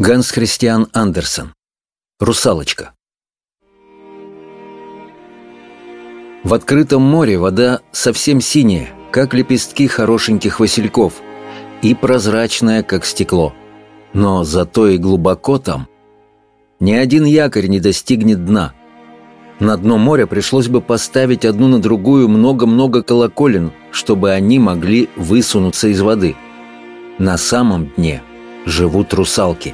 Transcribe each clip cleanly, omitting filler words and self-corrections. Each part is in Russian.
Ганс Христиан Андерсен. «Русалочка». В открытом море вода совсем синяя, как лепестки хорошеньких васильков, и прозрачная, как стекло. Но зато и глубоко там. Ни один якорь не достигнет дна. На дно моря пришлось бы поставить одну на другую много-много колоколен, чтобы они могли высунуться из воды. На самом дне живут русалки.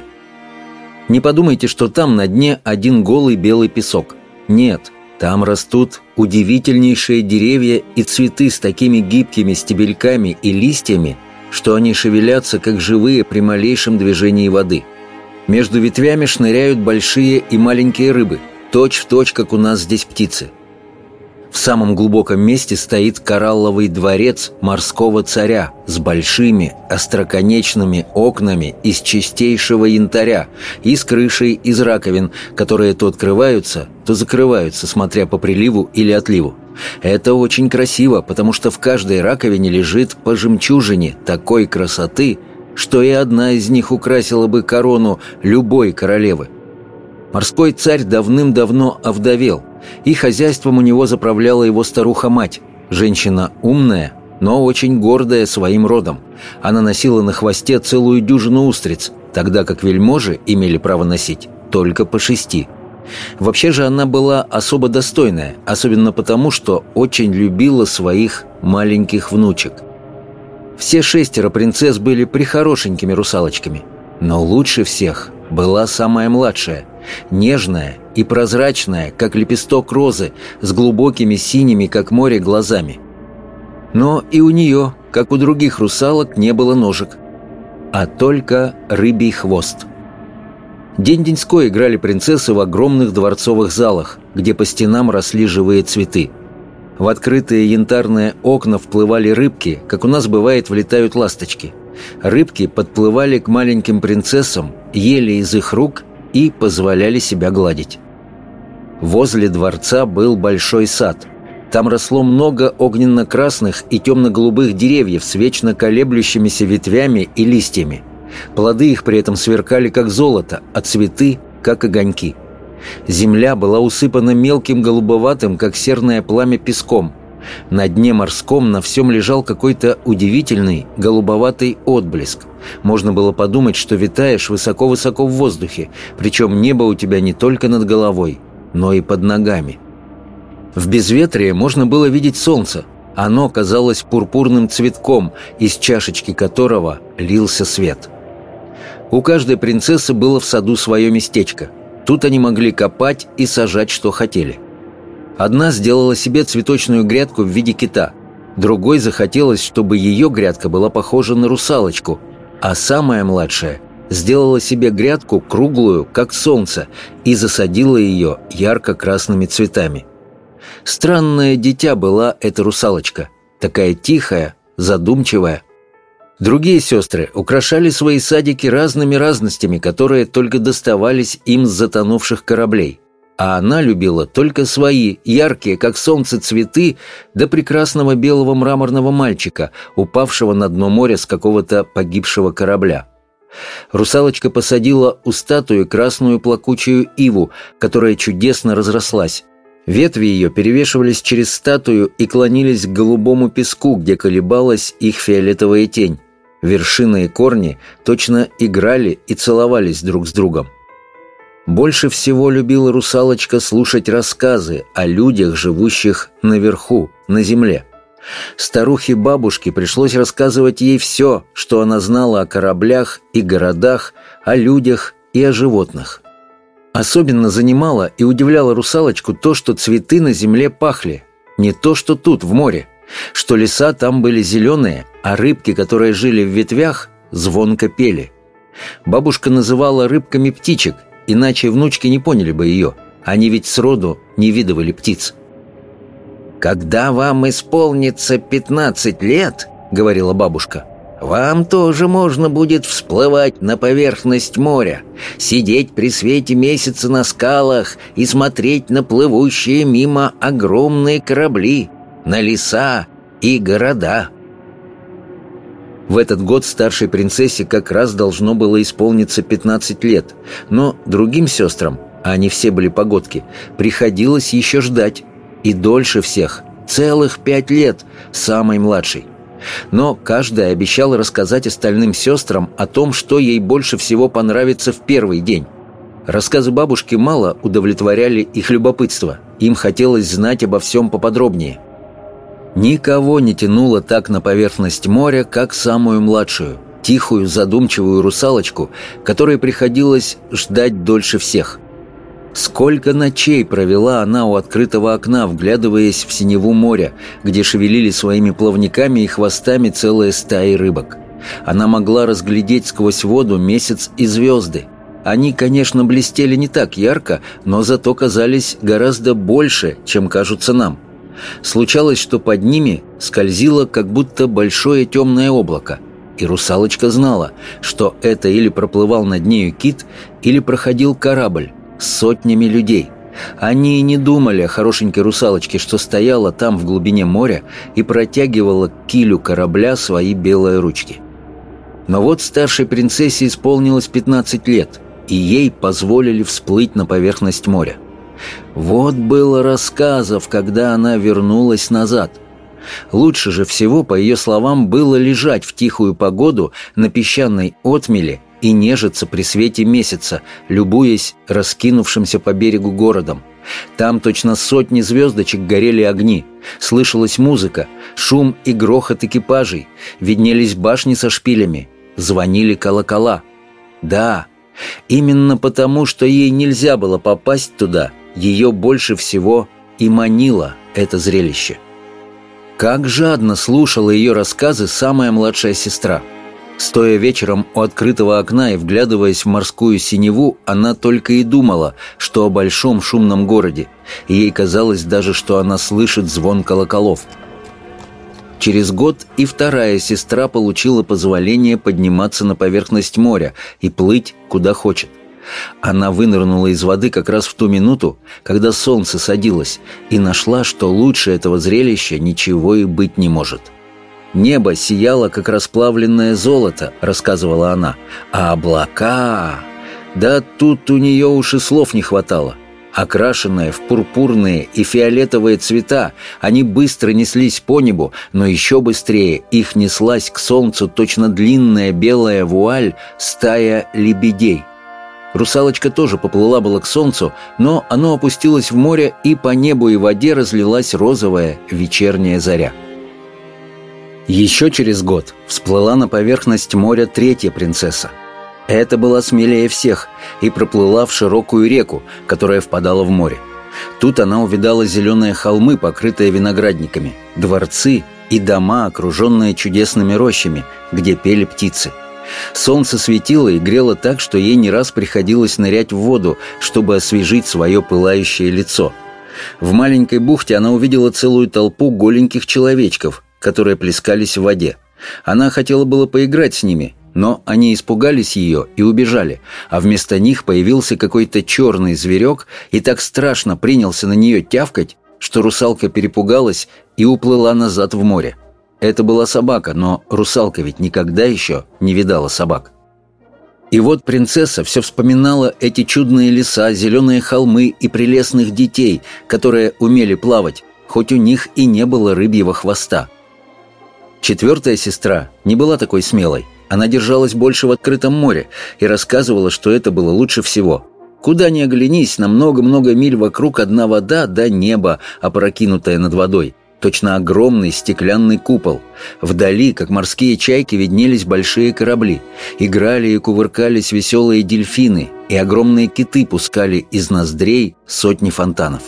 Не подумайте, что там на дне один голый белый песок. Нет, там растут удивительнейшие деревья и цветы с такими гибкими стебельками и листьями, что они шевелятся, как живые при малейшем движении воды. Между ветвями шныряют большие и маленькие рыбы, точь-в-точь, как у нас здесь птицы. В самом глубоком месте стоит коралловый дворец морского царя с большими остроконечными окнами из чистейшего янтаря и с крышей из раковин, которые то открываются, то закрываются, смотря по приливу или отливу. Это очень красиво, потому что в каждой раковине лежит по жемчужине такой красоты, что и одна из них украсила бы корону любой королевы. Морской царь давным-давно овдовел, и хозяйством у него заправляла его старуха-мать, женщина умная, но очень гордая своим родом. Она носила на хвосте целую дюжину устриц, тогда как вельможи имели право носить только по 6. Вообще же она была особо достойная, особенно потому, что очень любила своих маленьких внучек. Все 6 принцесс были прихорошенькими русалочками, но лучше всех была самая младшая, нежная и прозрачная, как лепесток розы, с глубокими синими, как море, глазами. Но и у нее, как у других русалок, не было ножек, а только рыбий хвост. День-деньской играли принцессы в огромных дворцовых залах, где по стенам росли живые цветы. В открытые янтарные окна вплывали рыбки, как у нас бывает влетают ласточки. Рыбки подплывали к маленьким принцессам, ели из их рук и позволяли себя гладить. Возле дворца был большой сад. Там росло много огненно-красных и темно-голубых деревьев с вечно колеблющимися ветвями и листьями. Плоды их при этом сверкали как золото, а цветы — как огоньки. Земля была усыпана мелким голубоватым, как серное пламя, песком. На дне морском на всем лежал какой-то удивительный голубоватый отблеск. Можно было подумать, что витаешь высоко-высоко в воздухе, причем небо у тебя не только над головой, но и под ногами. В безветрие можно было видеть солнце. Оно казалось пурпурным цветком, из чашечки которого лился свет. У каждой принцессы было в саду свое местечко. Тут они могли копать и сажать, что хотели. Одна сделала себе цветочную грядку в виде кита, другой захотелось, чтобы ее грядка была похожа на русалочку, а самая младшая сделала себе грядку круглую, как солнце, и засадила ее ярко-красными цветами. Странное дитя была эта русалочка, такая тихая, задумчивая. Другие сестры украшали свои садики разными разностями, которые только доставались им с затонувших кораблей. А она любила только свои, яркие, как солнце, цветы до прекрасного белого мраморного мальчика, упавшего на дно моря с какого-то погибшего корабля. Русалочка посадила у статуи красную плакучую иву, которая чудесно разрослась. Ветви ее перевешивались через статую и клонились к голубому песку, где колебалась их фиолетовая тень. Вершины и корни точно играли и целовались друг с другом. Больше всего любила русалочка слушать рассказы о людях, живущих наверху, на земле. Старухе-бабушке пришлось рассказывать ей все, что она знала о кораблях и городах, о людях и о животных. Особенно занимало и удивляло русалочку то, что цветы на земле пахли, не то, что тут, в море, что леса там были зеленые, а рыбки, которые жили в ветвях, звонко пели. Бабушка называла рыбками птичек, иначе внучки не поняли бы ее. Они ведь сроду не видывали птиц. «Когда вам исполнится 15 лет, — говорила бабушка, — вам тоже можно будет всплывать на поверхность моря, сидеть при свете месяца на скалах и смотреть на плывущие мимо огромные корабли, на леса и города». В этот год старшей принцессе как раз должно было исполниться 15 лет, но другим сестрам, а они все были погодки, приходилось еще ждать. И дольше всех, целых 5 лет, самой младшей. Но каждая обещала рассказать остальным сестрам о том, что ей больше всего понравится в первый день. Рассказы бабушки мало удовлетворяли их любопытство. Им хотелось знать обо всем поподробнее. Никого не тянуло так на поверхность моря, как самую младшую, тихую, задумчивую русалочку, которой приходилось ждать дольше всех. Сколько ночей провела она у открытого окна, вглядываясь в синеву моря, где шевелили своими плавниками и хвостами целые стаи рыбок. Она могла разглядеть сквозь воду месяц и звезды. Они, конечно, блестели не так ярко, но зато казались гораздо больше, чем кажутся нам. Случалось, что под ними скользило как будто большое темное облако, и русалочка знала, что это или проплывал над нею кит, или проходил корабль с сотнями людей. Они и не думали о хорошенькой русалочке, что стояла там в глубине моря и протягивала к килю корабля свои белые ручки. Но вот старшей принцессе исполнилось 15 лет, и ей позволили всплыть на поверхность моря. Вот было рассказов, когда она вернулась назад. Лучше же всего, по ее словам, было лежать в тихую погоду на песчаной отмеле и нежиться при свете месяца, любуясь раскинувшимся по берегу городом. Там точно сотни звездочек горели огни, слышалась музыка, шум и грохот экипажей, виднелись башни со шпилями, звонили колокола. Да, именно потому, что ей нельзя было попасть туда, ее больше всего и манило это зрелище. Как жадно слушала ее рассказы самая младшая сестра. Стоя вечером у открытого окна и вглядываясь в морскую синеву, она только и думала, что о большом шумном городе, и ей казалось даже, что она слышит звон колоколов. Через год и вторая сестра получила позволение подниматься на поверхность моря и плыть куда хочет. Она вынырнула из воды как раз в ту минуту, когда солнце садилось, и нашла, что лучше этого зрелища ничего и быть не может. «Небо сияло, как расплавленное золото», — рассказывала она, — «а облака...» Да тут у нее уж и слов не хватало. Окрашенные в пурпурные и фиолетовые цвета, они быстро неслись по небу, но еще быстрее их неслась к солнцу точно длинная белая вуаль стая лебедей. Русалочка тоже поплыла было к солнцу, но оно опустилось в море, и по небу и воде разлилась розовая вечерняя заря. Еще через год всплыла на поверхность моря третья принцесса. Эта была смелее всех и проплыла в широкую реку, которая впадала в море. Тут она увидала зеленые холмы, покрытые виноградниками, дворцы и дома, окруженные чудесными рощами, где пели птицы. Солнце светило и грело так, что ей не раз приходилось нырять в воду, чтобы освежить свое пылающее лицо. В маленькой бухте она увидела целую толпу голеньких человечков, которые плескались в воде. Она хотела было поиграть с ними, но они испугались ее и убежали, а вместо них появился какой-то черный зверек и так страшно принялся на нее тявкать, что русалка перепугалась и уплыла назад в море. Это была собака, но русалка ведь никогда еще не видала собак. И вот принцесса все вспоминала эти чудные леса, зеленые холмы и прелестных детей, которые умели плавать, хоть у них и не было рыбьего хвоста. Четвертая сестра не была такой смелой. Она держалась больше в открытом море и рассказывала, что это было лучше всего. Куда ни оглянись, на много-много миль вокруг одна вода да небо, опрокинутое над водой. Точно огромный стеклянный купол. Вдали, как морские чайки, виднелись большие корабли. Играли и кувыркались веселые дельфины, и огромные киты пускали из ноздрей сотни фонтанов.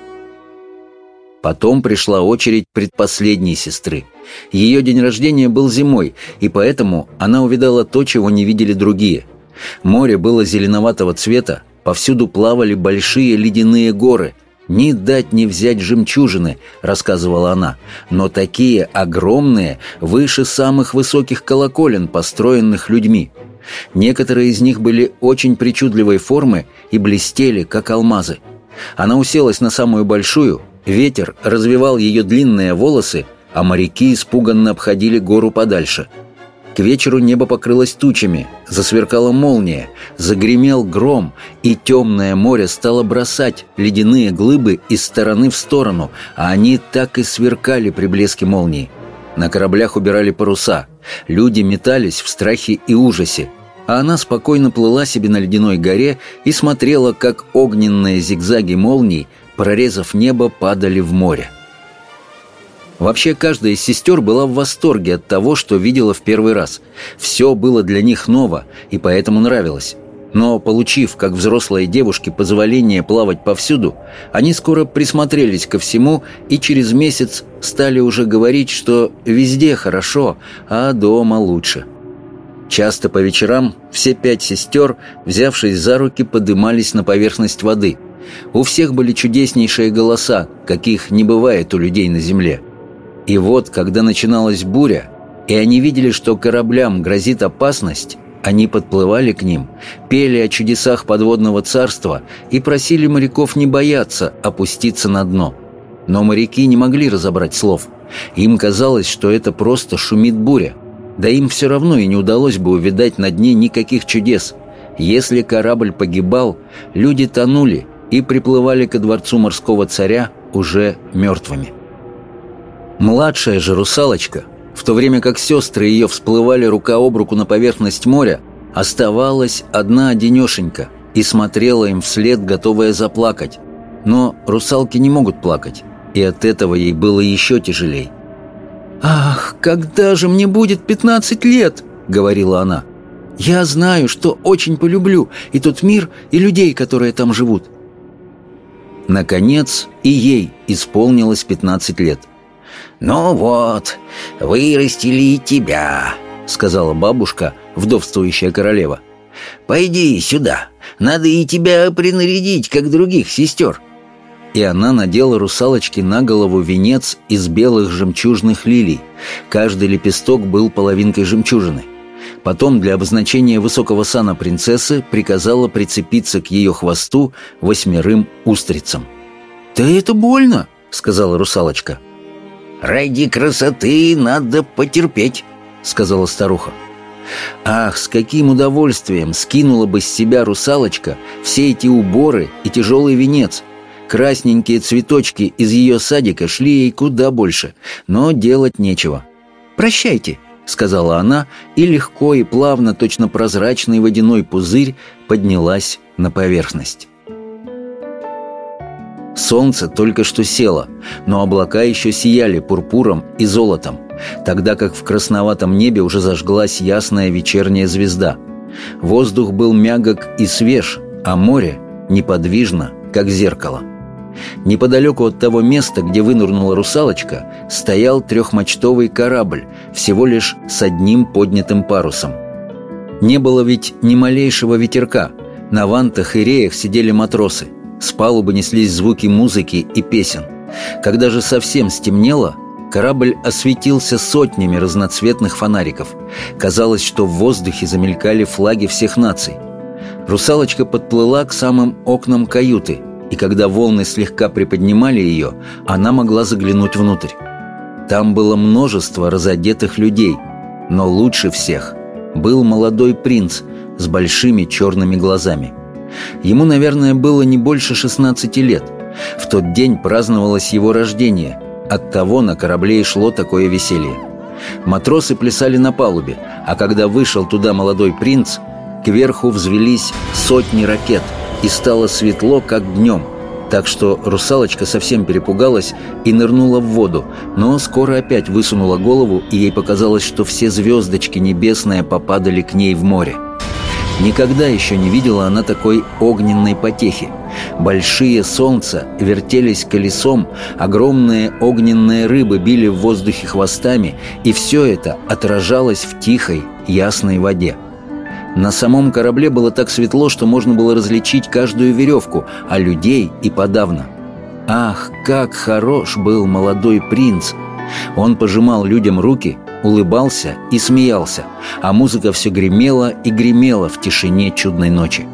Потом пришла очередь предпоследней сестры. Ее день рождения был зимой, и поэтому она увидала то, чего не видели другие. Море было зеленоватого цвета, повсюду плавали большие ледяные горы. «Ни дать ни взять жемчужины», — рассказывала она, «но такие огромные, выше самых высоких колоколен, построенных людьми. Некоторые из них были очень причудливой формы и блестели, как алмазы. Она уселась на самую большую, ветер развивал ее длинные волосы, а моряки испуганно обходили гору подальше. К вечеру небо покрылось тучами, засверкала молния, загремел гром, и темное море стало бросать ледяные глыбы из стороны в сторону, а они так и сверкали при блеске молнии. На кораблях убирали паруса, люди метались в страхе и ужасе, а она спокойно плыла себе на ледяной горе и смотрела, как огненные зигзаги молний, прорезав небо, падали в море. Вообще, каждая из сестер была в восторге от того, что видела в первый раз. Все было для них ново, и поэтому нравилось. Но, получив, как взрослые девушки, позволение плавать повсюду, они скоро присмотрелись ко всему и через месяц стали уже говорить, что везде хорошо, а дома лучше. Часто по вечерам все 5 сестер, взявшись за руки, подымались на поверхность воды. У всех были чудеснейшие голоса, каких не бывает у людей на земле. И вот, когда начиналась буря, и они видели, что кораблям грозит опасность, они подплывали к ним, пели о чудесах подводного царства и просили моряков не бояться опуститься на дно. Но моряки не могли разобрать слов. Им казалось, что это просто шумит буря. Да им все равно и не удалось бы увидать на дне никаких чудес. Если корабль погибал, люди тонули и приплывали ко дворцу морского царя уже мертвыми. Младшая же русалочка, в то время как сестры ее всплывали рука об руку на поверхность моря, оставалась одна-одинешенька и смотрела им вслед, готовая заплакать. Но русалки не могут плакать, и от этого ей было еще тяжелей. «Ах, когда же мне будет 15 лет?» — говорила она. «Я знаю, что очень полюблю и тот мир, и людей, которые там живут». Наконец, и ей исполнилось 15 лет. «Ну вот, вырастили и тебя», — сказала бабушка, вдовствующая королева. «Пойди сюда, надо и тебя принарядить, как других сестер». И она надела русалочке на голову венец из белых жемчужных лилий. Каждый лепесток был половинкой жемчужины. Потом для обозначения высокого сана принцессы приказала прицепиться к ее хвосту 8 устрицам. «Да это больно», — сказала русалочка. «Ради красоты надо потерпеть», — сказала старуха. Ах, с каким удовольствием скинула бы с себя русалочка все эти уборы и тяжелый венец. Красненькие цветочки из ее садика шли ей куда больше, но делать нечего. «Прощайте», — сказала она, и легко и плавно, точно прозрачный водяной пузырь, поднялась на поверхность. Солнце только что село, но облака еще сияли пурпуром и золотом, тогда как в красноватом небе уже зажглась ясная вечерняя звезда. Воздух был мягок и свеж, а море неподвижно, как зеркало. Неподалеку от того места, где вынырнула русалочка, стоял 3-мачтовый корабль, всего лишь с одним поднятым парусом. Не было ведь ни малейшего ветерка. На вантах и реях сидели матросы. С палубы неслись звуки музыки и песен. Когда же совсем стемнело, корабль осветился сотнями разноцветных фонариков. Казалось, что в воздухе замелькали флаги всех наций. Русалочка подплыла к самым окнам каюты, и когда волны слегка приподнимали ее, она могла заглянуть внутрь. Там было множество разодетых людей, но лучше всех был молодой принц с большими черными глазами. Ему, наверное, было не больше 16 лет. В тот день праздновалось его рождение. Оттого на корабле и шло такое веселье. Матросы плясали на палубе, а когда вышел туда молодой принц, кверху взвелись сотни ракет, и стало светло, как днем. Так что русалочка совсем перепугалась и нырнула в воду, но скоро опять высунула голову, и ей показалось, что все звездочки небесные попадали к ней в море. Никогда еще не видела она такой огненной потехи. Большие солнца вертелись колесом, огромные огненные рыбы били в воздухе хвостами, и все это отражалось в тихой, ясной воде. На самом корабле было так светло, что можно было различить каждую веревку, а людей и подавно. Ах, как хорош был молодой принц! Он пожимал людям руки, улыбался и смеялся, а музыка все гремела и гремела в тишине чудной ночи.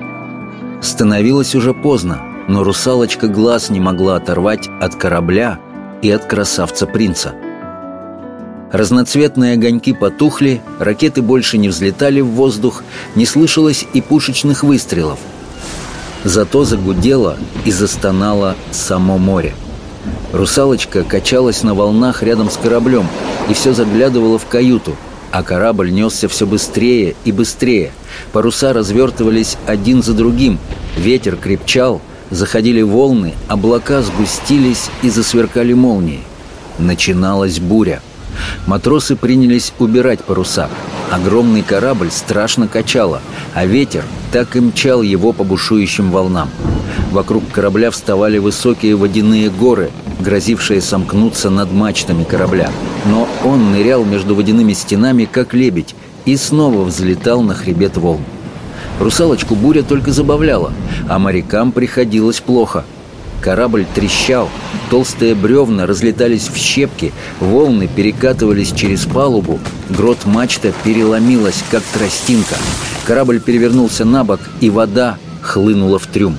Становилось уже поздно, но русалочка глаз не могла оторвать от корабля и от красавца-принца. Разноцветные огоньки потухли, ракеты больше не взлетали в воздух, не слышалось и пушечных выстрелов. Зато загудело и застонало само море. «Русалочка» качалась на волнах рядом с кораблем и все заглядывала в каюту, а корабль несся все быстрее и быстрее. Паруса развертывались один за другим, ветер крепчал, заходили волны, облака сгустились и засверкали молнии. Начиналась буря. Матросы принялись убирать паруса. Огромный корабль страшно качало, а ветер так и мчал его по бушующим волнам. Вокруг корабля вставали высокие водяные горы, грозившие сомкнуться над мачтами корабля. Но он нырял между водяными стенами, как лебедь, и снова взлетал на хребет волн. «Русалочку» буря только забавляла, а морякам приходилось плохо. Корабль трещал, толстые бревна разлетались в щепки, волны перекатывались через палубу, грот-мачта переломилась, как тростинка. Корабль перевернулся на бок, и вода хлынула в трюм.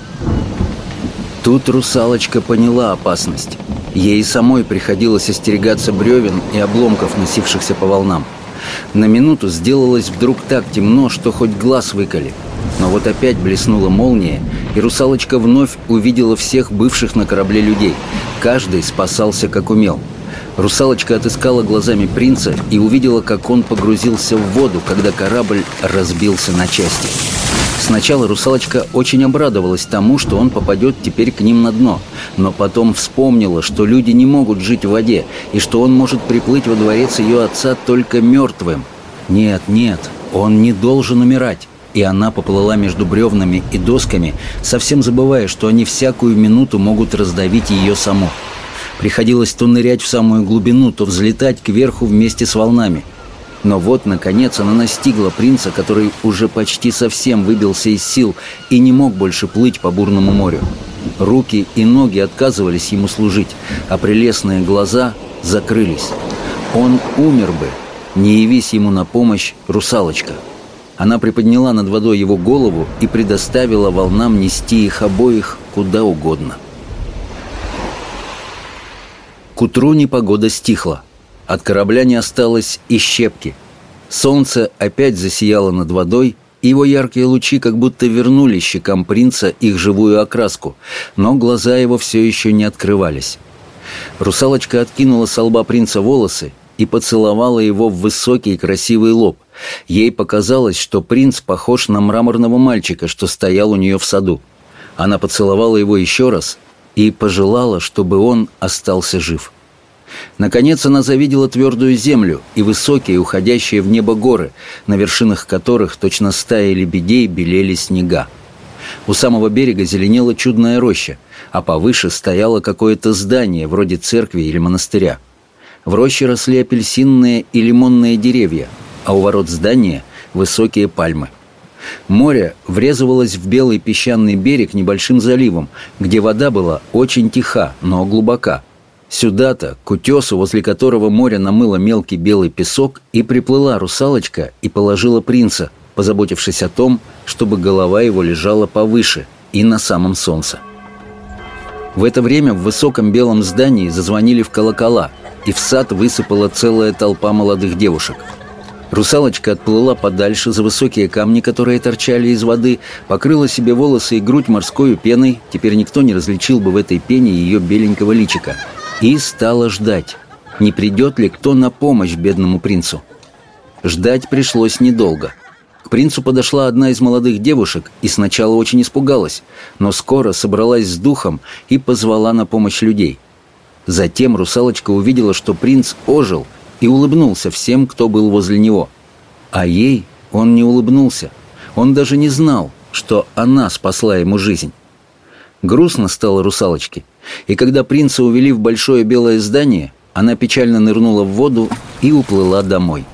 Тут «Русалочка» поняла опасность. Ей самой приходилось остерегаться бревен и обломков, носившихся по волнам. На минуту сделалось вдруг так темно, что хоть глаз выколи. Но вот опять блеснула молния, и «Русалочка» вновь увидела всех бывших на корабле людей. Каждый спасался как умел. «Русалочка» отыскала глазами принца и увидела, как он погрузился в воду, когда корабль разбился на части. Сначала «Русалочка» очень обрадовалась тому, что он попадет теперь к ним на дно, но потом вспомнила, что люди не могут жить в воде, и что он может приплыть во дворец ее отца только мертвым. Нет, он не должен умирать. И она поплыла между бревнами и досками, совсем забывая, что они всякую минуту могут раздавить ее саму. Приходилось то нырять в самую глубину, то взлетать кверху вместе с волнами. Но вот, наконец, она настигла принца, который уже почти совсем выбился из сил и не мог больше плыть по бурному морю. Руки и ноги отказывались ему служить, а прелестные глаза закрылись. Он умер бы, не явись ему на помощь «Русалочка». Она приподняла над водой его голову и предоставила волнам нести их обоих куда угодно. К утру непогода стихла. От корабля не осталось и щепки. Солнце опять засияло над водой, и его яркие лучи как будто вернули щекам принца их живую окраску, но глаза его все еще не открывались. «Русалочка» откинула со лба принца волосы и поцеловала его в высокий красивый лоб. Ей показалось, что принц похож на мраморного мальчика, что стоял у нее в саду. Она поцеловала его еще раз и пожелала, чтобы он остался жив. Наконец она завидела твердую землю и высокие, уходящие в небо горы, на вершинах которых точно стаи лебедей белели снега. У самого берега зеленела чудная роща, а повыше стояло какое-то здание, вроде церкви или монастыря. В роще росли апельсинные и лимонные деревья, а у ворот здания высокие пальмы. Море врезывалось в белый песчаный берег небольшим заливом, где вода была очень тиха, но глубока. Сюда-то, к утесу, возле которого море намыло мелкий белый песок, и приплыла «Русалочка» и положила принца, позаботившись о том, чтобы голова его лежала повыше и на самом солнце. В это время в высоком белом здании зазвонили в колокола, и в сад высыпала целая толпа молодых девушек. «Русалочка» отплыла подальше за высокие камни, которые торчали из воды, покрыла себе волосы и грудь морской пеной, теперь никто не различил бы в этой пене ее беленького личика, и стала ждать, не придет ли кто на помощь бедному принцу. Ждать пришлось недолго. К принцу подошла одна из молодых девушек и сначала очень испугалась, но скоро собралась с духом и позвала на помощь людей. Затем «Русалочка» увидела, что принц ожил и улыбнулся всем, кто был возле него. А ей он не улыбнулся. Он даже не знал, что она спасла ему жизнь. Грустно стало «Русалочке», и когда принца увели в большое белое здание, она печально нырнула в воду и уплыла домой.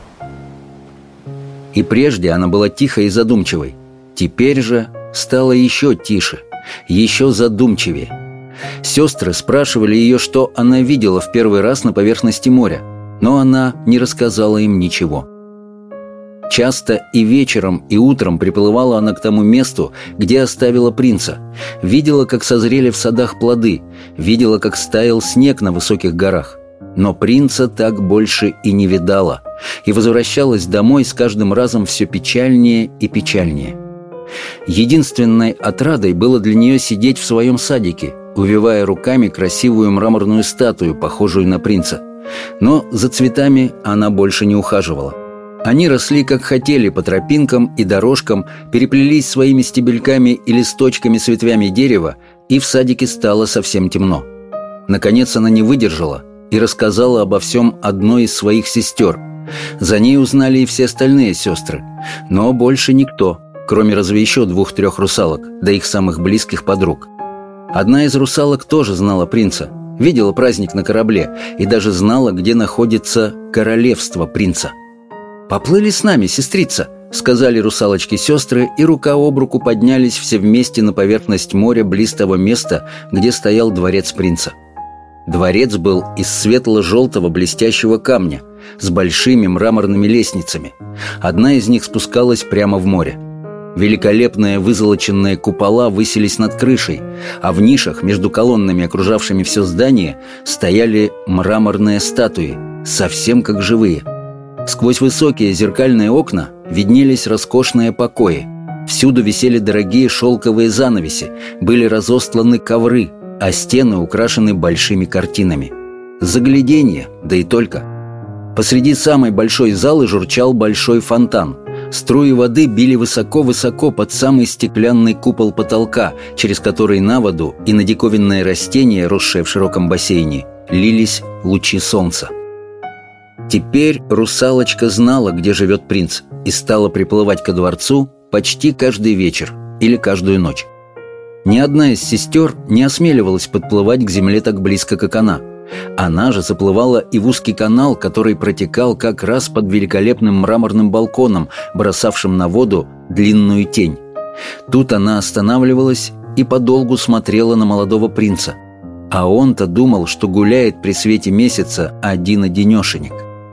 И прежде она была тихой и задумчивой. Теперь же стала еще тише, еще задумчивее. Сестры спрашивали ее, что она видела в первый раз на поверхности моря, но она не рассказала им ничего. Часто и вечером, и утром приплывала она к тому месту, где оставила принца. Видела, как созрели в садах плоды, видела, как стаял снег на высоких горах. Но принца так больше и не видала, и возвращалась домой с каждым разом все печальнее и печальнее. Единственной отрадой было для нее сидеть в своем садике, увивая руками красивую мраморную статую, похожую на принца. Но за цветами она больше не ухаживала. Они росли как хотели по тропинкам и дорожкам, переплелись своими стебельками и листочками с ветвями дерева, и в садике стало совсем темно. Наконец она не выдержала и рассказала обо всем одной из своих сестер. За ней узнали и все остальные сестры, но больше никто, кроме разве еще 2-3 русалок, да их самых близких подруг. Одна из русалок тоже знала принца, видела праздник на корабле и даже знала, где находится королевство принца. «Поплыли с нами, сестрица», — сказали русалочки-сестры, и рука об руку поднялись все вместе на поверхность моря близ того места, где стоял дворец принца. Дворец был из светло-желтого блестящего камня с большими мраморными лестницами. Одна из них спускалась прямо в море. Великолепные вызолоченные купола высились над крышей, а в нишах между колоннами, окружавшими все здание, стояли мраморные статуи, совсем как живые. Сквозь высокие зеркальные окна виднелись роскошные покои. Всюду висели дорогие шелковые занавеси, были разостланы ковры, а стены украшены большими картинами. Загляденье, да и только. Посреди самой большой залы журчал большой фонтан. Струи воды били высоко-высоко под самый стеклянный купол потолка, через который на воду и на диковинные растения, росшие в широком бассейне, лились лучи солнца. Теперь русалочка знала, где живет принц, и стала приплывать ко дворцу почти каждый вечер или каждую ночь. Ни одна из сестер не осмеливалась подплывать к земле так близко, как она. Она же заплывала и в узкий канал, который протекал как раз под великолепным мраморным балконом, бросавшим на воду длинную тень. Тут она останавливалась и подолгу смотрела на молодого принца. А он-то думал, что гуляет при свете месяца один-одинешенек.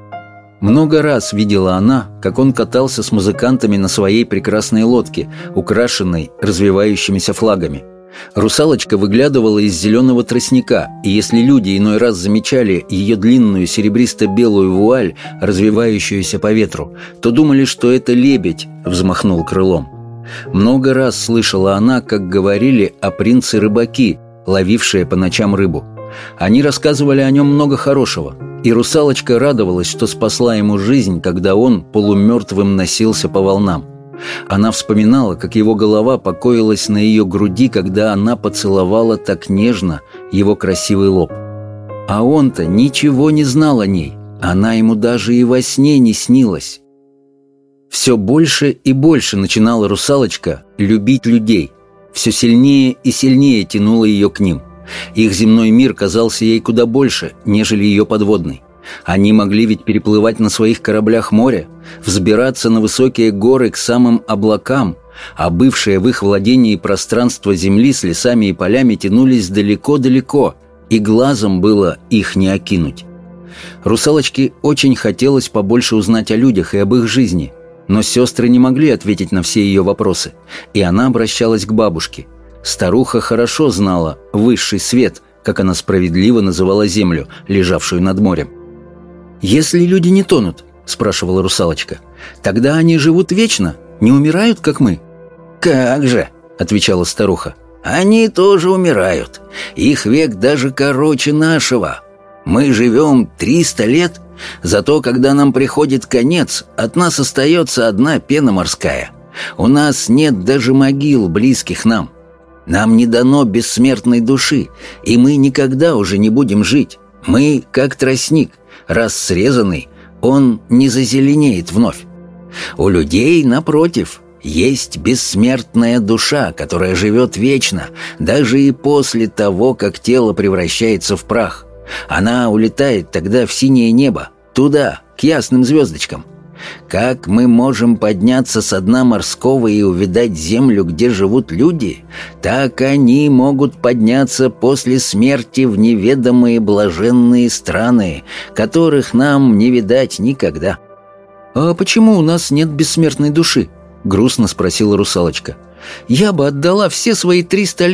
Много раз видела она, как он катался с музыкантами на своей прекрасной лодке, украшенной развивающимися флагами. Русалочка выглядывала из зеленого тростника, и если люди иной раз замечали ее длинную серебристо-белую вуаль, развивающуюся по ветру, то думали, что это лебедь взмахнул крылом. Много раз слышала она, как говорили о принце-рыбаки, ловившие по ночам рыбу. Они рассказывали о нем много хорошего, и русалочка радовалась, что спасла ему жизнь, когда он полумертвым носился по волнам. Она вспоминала, как его голова покоилась на ее груди, когда она поцеловала так нежно его красивый лоб. А он-то ничего не знал о ней, она ему даже и во сне не снилась. Все больше и больше начинала русалочка любить людей, все сильнее и сильнее тянуло ее к ним. Их земной мир казался ей куда больше, нежели ее подводный. Они могли ведь переплывать на своих кораблях море, взбираться на высокие горы к самым облакам, а бывшие в их владении пространство земли с лесами и полями тянулись далеко-далеко, и глазом было их не окинуть. Русалочке очень хотелось побольше узнать о людях и об их жизни, но сестры не могли ответить на все ее вопросы, и она обращалась к бабушке. Старуха хорошо знала высший свет, как она справедливо называла землю, лежавшую над морем. «Если люди не тонут, — спрашивала русалочка, — тогда они живут вечно, не умирают, как мы?» «Как же, — отвечала старуха, — они тоже умирают. Их век даже короче нашего. Мы живем 300 лет, зато когда нам приходит конец, от нас остается одна пена морская. У нас нет даже могил, близких нам. Нам не дано бессмертной души, и мы никогда уже не будем жить. Мы как тростник, раз срезанный, он не зазеленеет вновь. У людей, напротив, есть бессмертная душа, которая живет вечно, даже и после того, как тело превращается в прах. Она улетает тогда в синее небо, туда, к ясным звездочкам. Как мы можем подняться со дна морского и увидать землю, где живут люди, так они могут подняться после смерти в неведомые блаженные страны, которых нам не видать никогда». «А почему у нас нет бессмертной души?» — грустно спросила русалочка. «Я бы отдала все свои 300 лет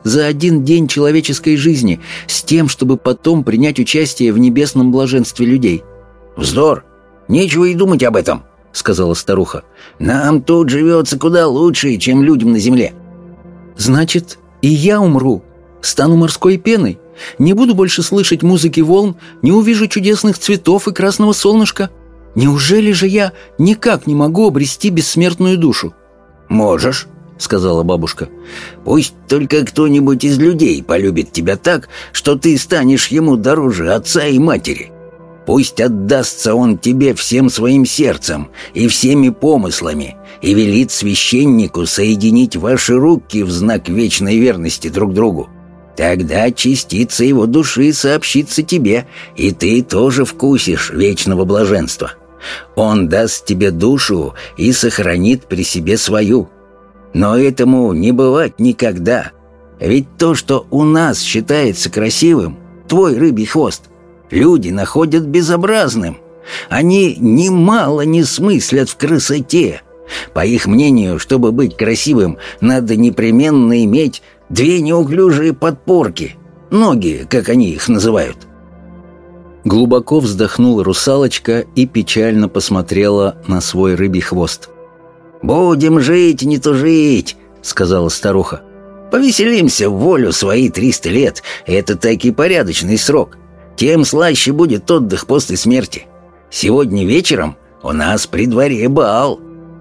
за один день человеческой жизни с тем, чтобы потом принять участие в небесном блаженстве людей». «Вздор! Нечего и думать об этом», — сказала старуха. «Нам тут живется куда лучше, чем людям на земле». «Значит, и я умру, стану морской пеной, не буду больше слышать музыки волн, не увижу чудесных цветов и красного солнышка. Неужели же я никак не могу обрести бессмертную душу?» «Можешь», — сказала бабушка. «Пусть только кто-нибудь из людей полюбит тебя так, что ты станешь ему дороже отца и матери. Пусть отдастся он тебе всем своим сердцем и всеми помыслами и велит священнику соединить ваши руки в знак вечной верности друг другу. Тогда частица его души сообщится тебе, и ты тоже вкусишь вечного блаженства. Он даст тебе душу и сохранит при себе свою. Но этому не бывать никогда. Ведь то, что у нас считается красивым, твой рыбий хвост, люди находят безобразным. Они немало не смыслят в красоте. По их мнению, чтобы быть красивым, надо непременно иметь 2 неуклюжие подпорки, ноги, как они их называют». Глубоко вздохнула русалочка и печально посмотрела на свой рыбий хвост. «Будем жить, не тужить», — сказала старуха. «Повеселимся в волю свои 300 лет. Это таки порядочный срок. Тем слаще будет отдых после смерти. Сегодня вечером у нас при дворе бал».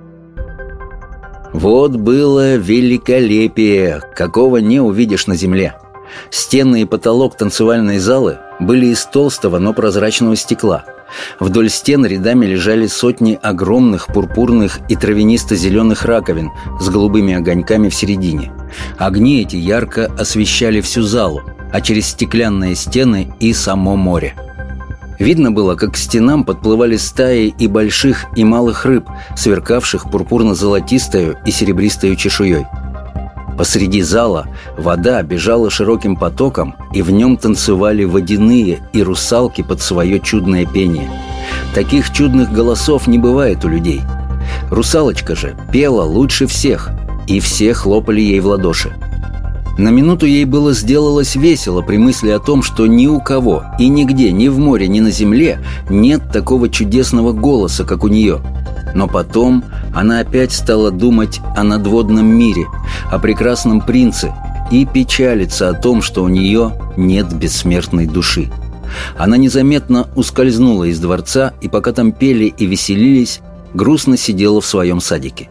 Вот было великолепие, какого не увидишь на земле. Стены и потолок танцевальной залы были из толстого, но прозрачного стекла. Вдоль стен рядами лежали сотни огромных пурпурных и травянисто-зеленых раковин с голубыми огоньками в середине. Огни эти ярко освещали всю залу, а через стеклянные стены и само море. Видно было, как к стенам подплывали стаи и больших, и малых рыб, сверкавших пурпурно-золотистою и серебристою чешуей. Посреди зала вода бежала широким потоком, и в нем танцевали водяные и русалки под свое чудное пение. Таких чудных голосов не бывает у людей. Русалочка же пела лучше всех, и все хлопали ей в ладоши. На минуту ей было сделалось весело при мысли о том, что ни у кого и нигде, ни в море, ни на земле нет такого чудесного голоса, как у нее. Но потом она опять стала думать о надводном мире, о прекрасном принце и печалиться о том, что у нее нет бессмертной души. Она незаметно ускользнула из дворца, и пока там пели и веселились, грустно сидела в своем садике.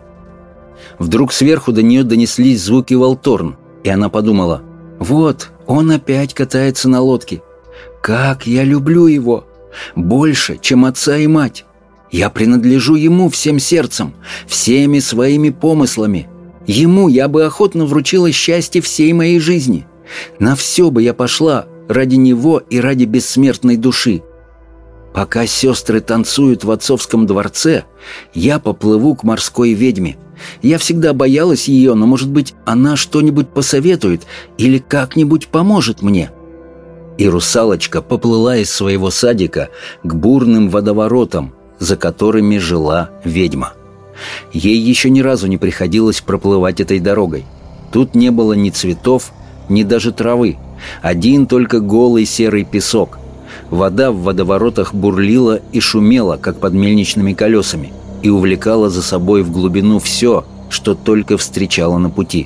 Вдруг сверху до нее донеслись звуки валторн, и она подумала: «Вот, он опять катается на лодке. Как я люблю его! Больше, чем отца и мать! Я принадлежу ему всем сердцем, всеми своими помыслами. Ему я бы охотно вручила счастье всей моей жизни. На все бы я пошла ради него и ради бессмертной души. Пока сестры танцуют в отцовском дворце, я поплыву к морской ведьме. Я всегда боялась ее, но, может быть, она что-нибудь посоветует или как-нибудь поможет мне». И русалочка поплыла из своего садика к бурным водоворотам, за которыми жила ведьма. Ей еще ни разу не приходилось проплывать этой дорогой. Тут не было ни цветов, ни даже травы, один только голый серый песок. Вода в водоворотах бурлила и шумела, как под мельничными колесами, и увлекала за собой в глубину все, что только встречала на пути.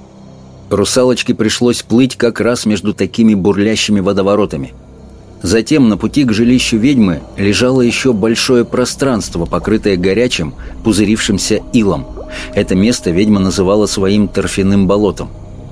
Русалочке пришлось плыть как раз между такими бурлящими водоворотами. Затем на пути к жилищу ведьмы лежало еще большое пространство, покрытое горячим, пузырившимся илом. Это место ведьма называла своим торфяным болотом.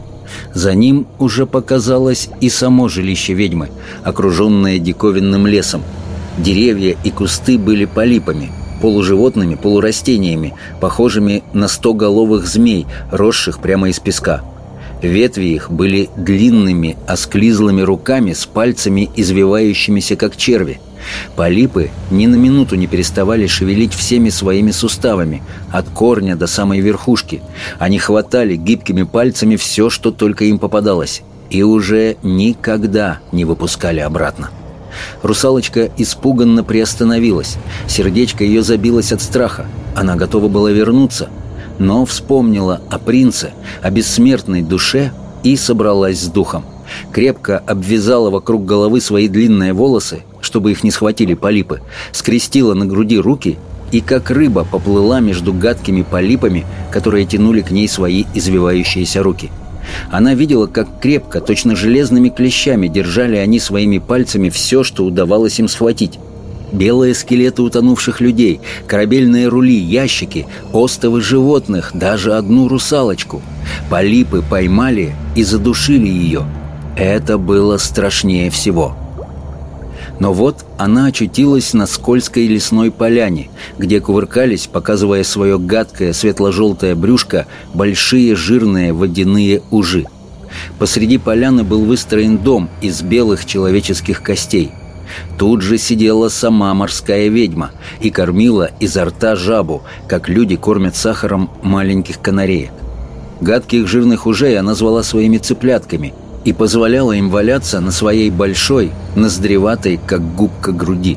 За ним уже показалось и само жилище ведьмы, окруженное диковинным лесом. Деревья и кусты были полипами, полуживотными, полурастениями, похожими на 100-головых змей, росших прямо из песка. Ветви их были длинными, осклизлыми руками с пальцами, извивающимися, как черви. Полипы ни на минуту не переставали шевелить всеми своими суставами, от корня до самой верхушки. Они хватали гибкими пальцами все, что только им попадалось, и уже никогда не выпускали обратно. Русалочка испуганно приостановилась. Сердечко ее забилось от страха. Она готова была вернуться, но вспомнила о принце, о бессмертной душе и собралась с духом. Крепко обвязала вокруг головы свои длинные волосы, чтобы их не схватили полипы, скрестила на груди руки и как рыба поплыла между гадкими полипами, которые тянули к ней свои извивающиеся руки. Она видела, как крепко, точно железными клещами держали они своими пальцами все, что удавалось им схватить. Белые скелеты утонувших людей, корабельные рули, ящики, остовы животных, даже одну русалочку. Полипы поймали и задушили ее. Это было страшнее всего. Но вот она очутилась на скользкой лесной поляне, где кувыркались, показывая свое гадкое светло-желтое брюшко, большие жирные водяные ужи. Посреди поляны был выстроен дом из белых человеческих костей. Тут же сидела сама морская ведьма и кормила изо рта жабу, как люди кормят сахаром маленьких канареек. Гадких жирных ужей она звала своими цыплятками и позволяла им валяться на своей большой, ноздреватой, как губка, груди.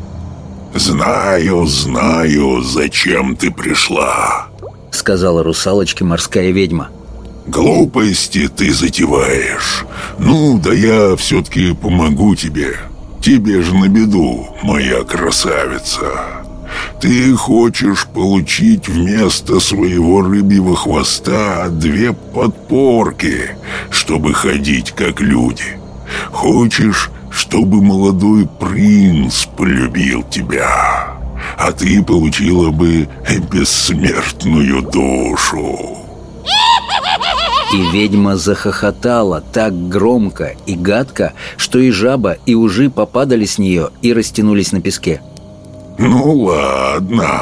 «Знаю, зачем ты пришла», — сказала русалочке морская ведьма. «Глупости ты затеваешь. Ну, да я все-таки помогу тебе. Тебе же на беду, моя красавица. Ты хочешь получить вместо своего рыбьего хвоста 2 подпорки, чтобы ходить как люди. Хочешь, чтобы молодой принц полюбил тебя, а ты получила бы бессмертную душу». И ведьма захохотала так громко и гадко, что и жаба, и ужи попадали с нее и растянулись на песке. «Ну ладно,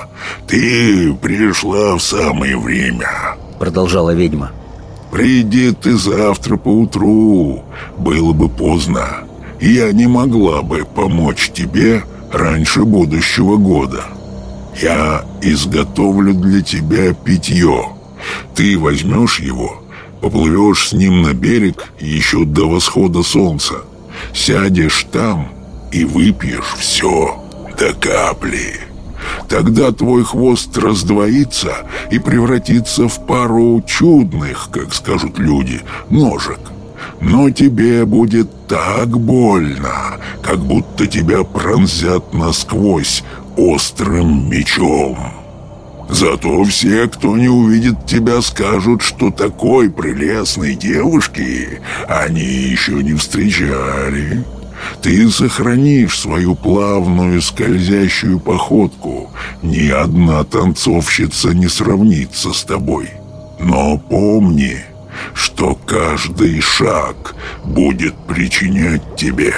ты пришла в самое время», — продолжала ведьма. «Приди ты завтра поутру, было бы поздно. Я не могла бы помочь тебе раньше будущего года. Я изготовлю для тебя питье. Ты возьмешь его, поплывешь с ним на берег еще до восхода солнца. Сядешь там и выпьешь все до капли. Тогда твой хвост раздвоится и превратится в пару чудных, как скажут люди, ножек. Но тебе будет так больно, как будто тебя пронзят насквозь острым мечом. Зато все, кто не увидит тебя, скажут, что такой прелестной девушки они еще не встречали. Ты сохранишь свою плавную скользящую походку. Ни одна танцовщица не сравнится с тобой. Но помни, что каждый шаг будет причинять тебе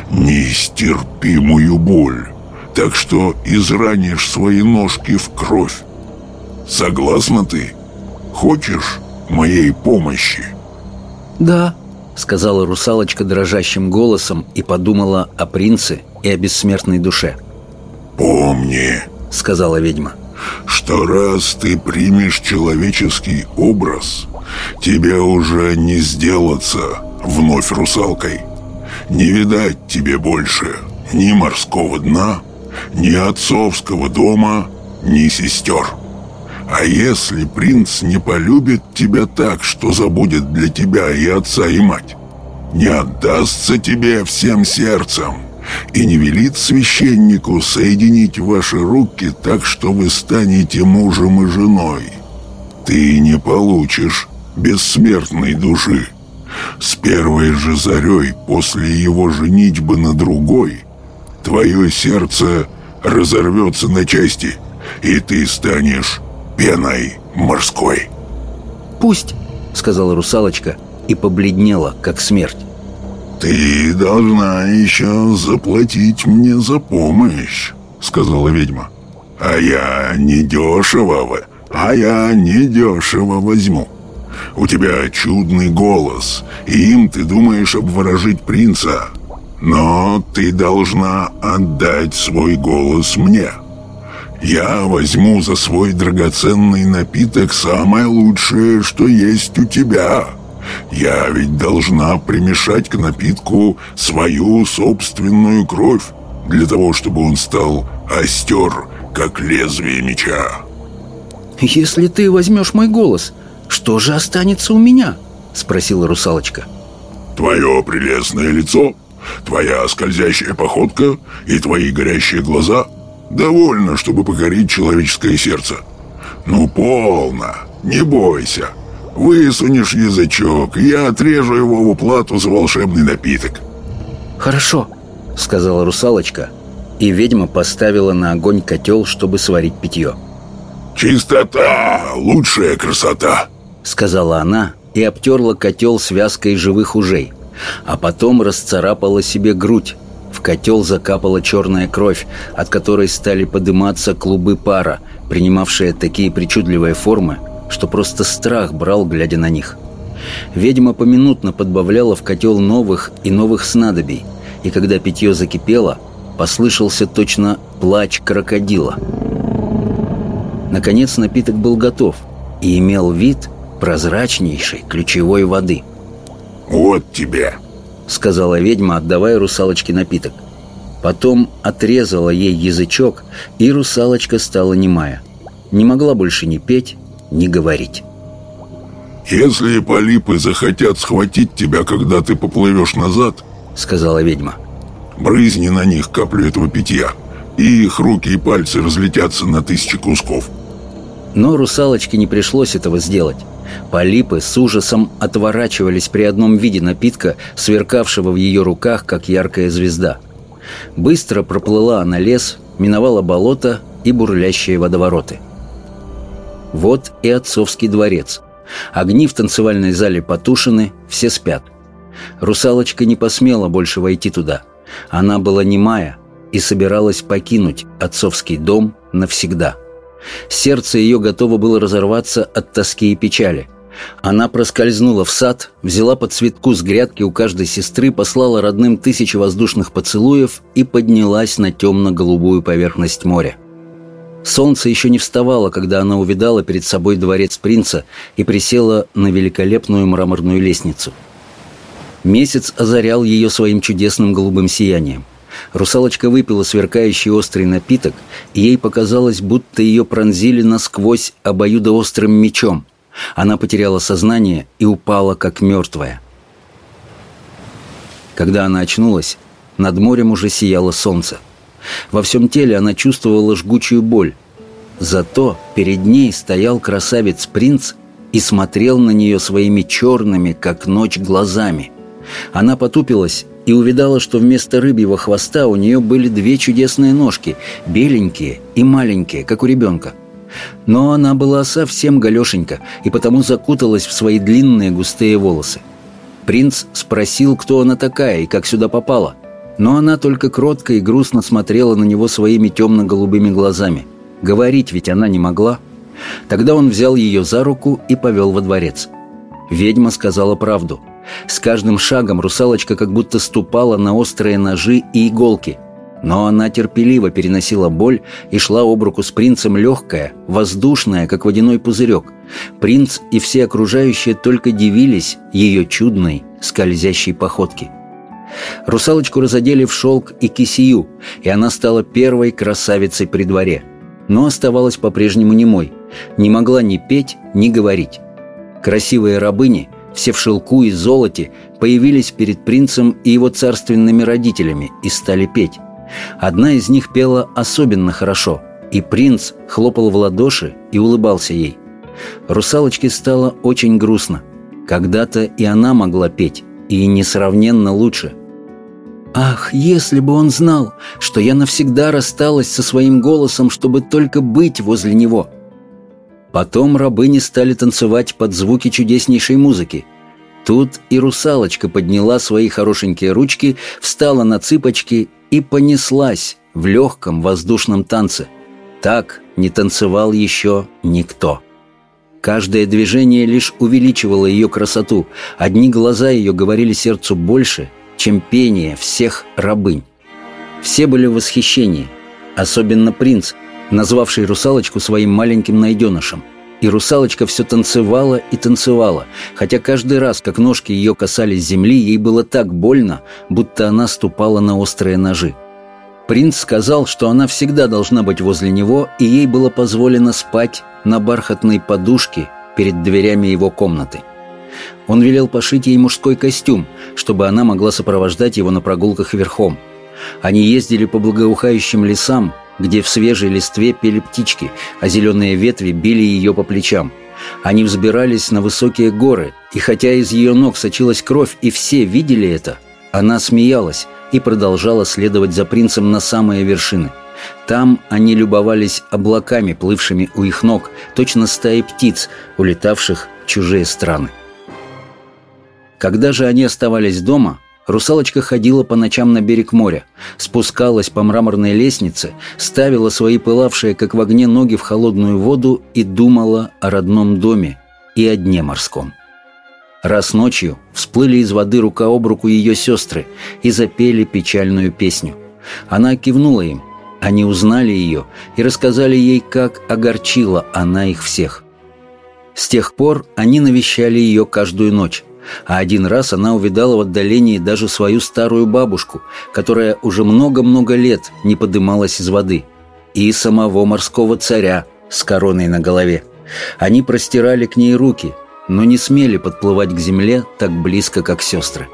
нестерпимую боль. Так что изранишь свои ножки в кровь. Согласна ты? Хочешь моей помощи?» «Да», — сказала русалочка дрожащим голосом и подумала о принце и о бессмертной душе. «Помни», — сказала ведьма, — «что раз ты примешь человеческий образ, тебе уже не сделаться вновь русалкой. Не видать тебе больше ни морского дна, ни отцовского дома, ни сестер. А если принц не полюбит тебя так, что забудет для тебя и отца, и мать, не отдастся тебе всем сердцем и не велит священнику соединить ваши руки так, что вы станете мужем и женой, ты не получишь бессмертной души. С первой же зарей после его женитьбы на другой твое сердце разорвется на части, и ты станешь пеной морской». «Пусть», — сказала русалочка и побледнела, как смерть. «Ты должна еще заплатить мне за помощь», — сказала ведьма. «А я недешево возьму. У тебя чудный голос, и им ты думаешь обворожить принца. Но ты должна отдать свой голос мне. Я возьму за свой драгоценный напиток самое лучшее, что есть у тебя. Я ведь должна примешать к напитку свою собственную кровь, для того, чтобы он стал остер, как лезвие меча». «Если ты возьмешь мой голос, что же останется у меня?» — спросила русалочка. «Твое прелестное лицо, твоя скользящая походка и твои горящие глаза довольно, чтобы покорить человеческое сердце. Ну, полно, не бойся. Высунешь язычок, и я отрежу его в уплату за волшебный напиток». «Хорошо», — сказала русалочка, и ведьма поставила на огонь котел, чтобы сварить питье. «Чистота — лучшая красота», — сказала она и обтерла котел связкой живых ужей, а потом расцарапала себе грудь. В котел закапала черная кровь, от которой стали подыматься клубы пара, принимавшие такие причудливые формы, что просто страх брал, глядя на них. Ведьма поминутно подбавляла в котел новых и новых снадобий, и когда питье закипело, послышался точно плач крокодила. Наконец напиток был готов и имел вид прозрачнейшей ключевой воды. «Вот тебе», — сказала ведьма, отдавая русалочке напиток. Потом отрезала ей язычок, и русалочка стала немая. Не могла больше ни петь, ни говорить. «Если полипы захотят схватить тебя, когда ты поплывешь назад, — сказала ведьма, — брызни на них каплю этого питья, и их руки и пальцы разлетятся на 1000 кусков». Но русалочке не пришлось этого сделать. Полипы с ужасом отворачивались при одном виде напитка, сверкавшего в ее руках, как яркая звезда. Быстро проплыла она лес, миновала болото и бурлящие водовороты. Вот и отцовский дворец. Огни в танцевальной зале потушены, все спят. Русалочка не посмела больше войти туда. Она была немая и собиралась покинуть отцовский дом навсегда. Сердце ее готово было разорваться от тоски и печали. Она проскользнула в сад, взяла по цветку с грядки у каждой сестры, послала родным 1000 воздушных поцелуев и поднялась на темно-голубую поверхность моря. Солнце еще не вставало, когда она увидала перед собой дворец принца и присела на великолепную мраморную лестницу. Месяц озарял ее своим чудесным голубым сиянием. Русалочка выпила сверкающий острый напиток, и ей показалось, будто ее пронзили насквозь обоюдоострым мечом. Она потеряла сознание и упала, как мертвая. Когда она очнулась, над морем уже сияло солнце. Во всем теле она чувствовала жгучую боль. Зато перед ней стоял красавец-принц и смотрел на нее своими черными, как ночь, глазами. Она потупилась и увидала, что вместо рыбьего хвоста у нее были 2 чудесные ножки, беленькие и маленькие, как у ребенка. Но она была совсем голешенька и потому закуталась в свои длинные густые волосы. Принц спросил, кто она такая и как сюда попала. Но она только кротко и грустно смотрела на него своими темно-голубыми глазами. Говорить ведь она не могла. Тогда он взял ее за руку и повел во дворец. Ведьма сказала правду. С каждым шагом русалочка как будто ступала на острые ножи и иголки. Но она терпеливо переносила боль и шла об руку с принцем легкая, воздушная, как водяной пузырек. Принц и все окружающие только дивились ее чудной, скользящей походке. Русалочку разодели в шелк и кисею, и она стала первой красавицей при дворе. Но оставалась по-прежнему немой, не могла ни петь, ни говорить. Красивые рабыни, все в шелку и золоте, появились перед принцем и его царственными родителями и стали петь. Одна из них пела особенно хорошо, и принц хлопал в ладоши и улыбался ей. Русалочке стало очень грустно. Когда-то и она могла петь, и несравненно лучше. «Ах, если бы он знал, что я навсегда рассталась со своим голосом, чтобы только быть возле него!» Потом рабыни стали танцевать под звуки чудеснейшей музыки. Тут и русалочка подняла свои хорошенькие ручки, встала на цыпочки и понеслась в легком воздушном танце. Так не танцевал еще никто. Каждое движение лишь увеличивало ее красоту. Одни глаза ее говорили сердцу больше, чем пение всех рабынь. Все были в восхищении, особенно принц, назвавший русалочку своим маленьким найденышем. И русалочка все танцевала и танцевала, хотя каждый раз, как ножки ее касались земли, ей было так больно, будто она ступала на острые ножи. Принц сказал, что она всегда должна быть возле него, и ей было позволено спать на бархатной подушке перед дверями его комнаты. Он велел пошить ей мужской костюм, чтобы она могла сопровождать его на прогулках верхом. Они ездили по благоухающим лесам, где в свежей листве пели птички, а зеленые ветви били ее по плечам. Они взбирались на высокие горы, и хотя из ее ног сочилась кровь, и все видели это, она смеялась и продолжала следовать за принцем на самые вершины. Там они любовались облаками, плывшими у их ног, точно стаи птиц, улетавших в чужие страны. Когда же они оставались дома, Русалочка ходила по ночам на берег моря, спускалась по мраморной лестнице, ставила свои пылавшие, как в огне, ноги в холодную воду и думала о родном доме и о дне морском. Раз ночью всплыли из воды рука об руку ее сестры и запели печальную песню. Она кивнула им, они узнали ее и рассказали ей, как огорчила она их всех. С тех пор они навещали ее каждую ночь. А один раз она увидала в отдалении даже свою старую бабушку, которая уже много-много лет не подымалась из воды, и самого морского царя с короной на голове. Они простирали к ней руки, но не смели подплывать к земле так близко, как сестры.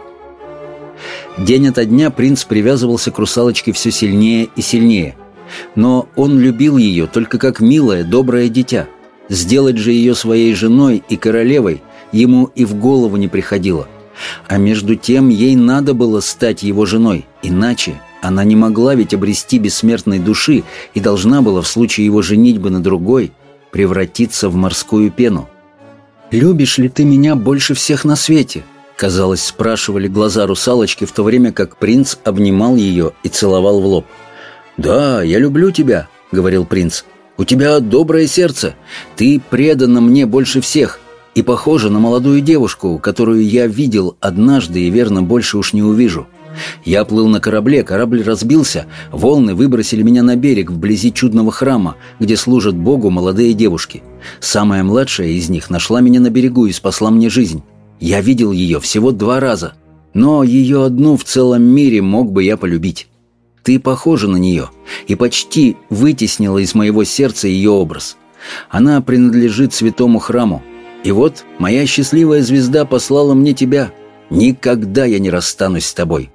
День ото дня принц привязывался к Русалочке все сильнее и сильнее. Но он любил ее только как милое, доброе дитя. Сделать же ее своей женой и королевой ему и в голову не приходило. А между тем ей надо было стать его женой, иначе она не могла ведь обрести бессмертной души и должна была в случае его женитьбы на другой превратиться в морскую пену. «Любишь ли ты меня больше всех на свете?» казалось, спрашивали глаза Русалочки, в то время как принц обнимал ее и целовал в лоб. «Да, я люблю тебя», — говорил принц. «У тебя доброе сердце, ты предана мне больше всех и похожа на молодую девушку, которую я видел однажды и, верно, больше уж не увижу. Я плыл на корабле, корабль разбился, волны выбросили меня на берег вблизи чудного храма, где служат Богу молодые девушки. Самая младшая из них нашла меня на берегу и спасла мне жизнь. Я видел ее всего 2 раза, но ее одну в целом мире мог бы я полюбить. Ты похожа на нее и почти вытеснила из моего сердца ее образ. Она принадлежит святому храму. И вот моя счастливая звезда послала мне тебя. Никогда я не расстанусь с тобой».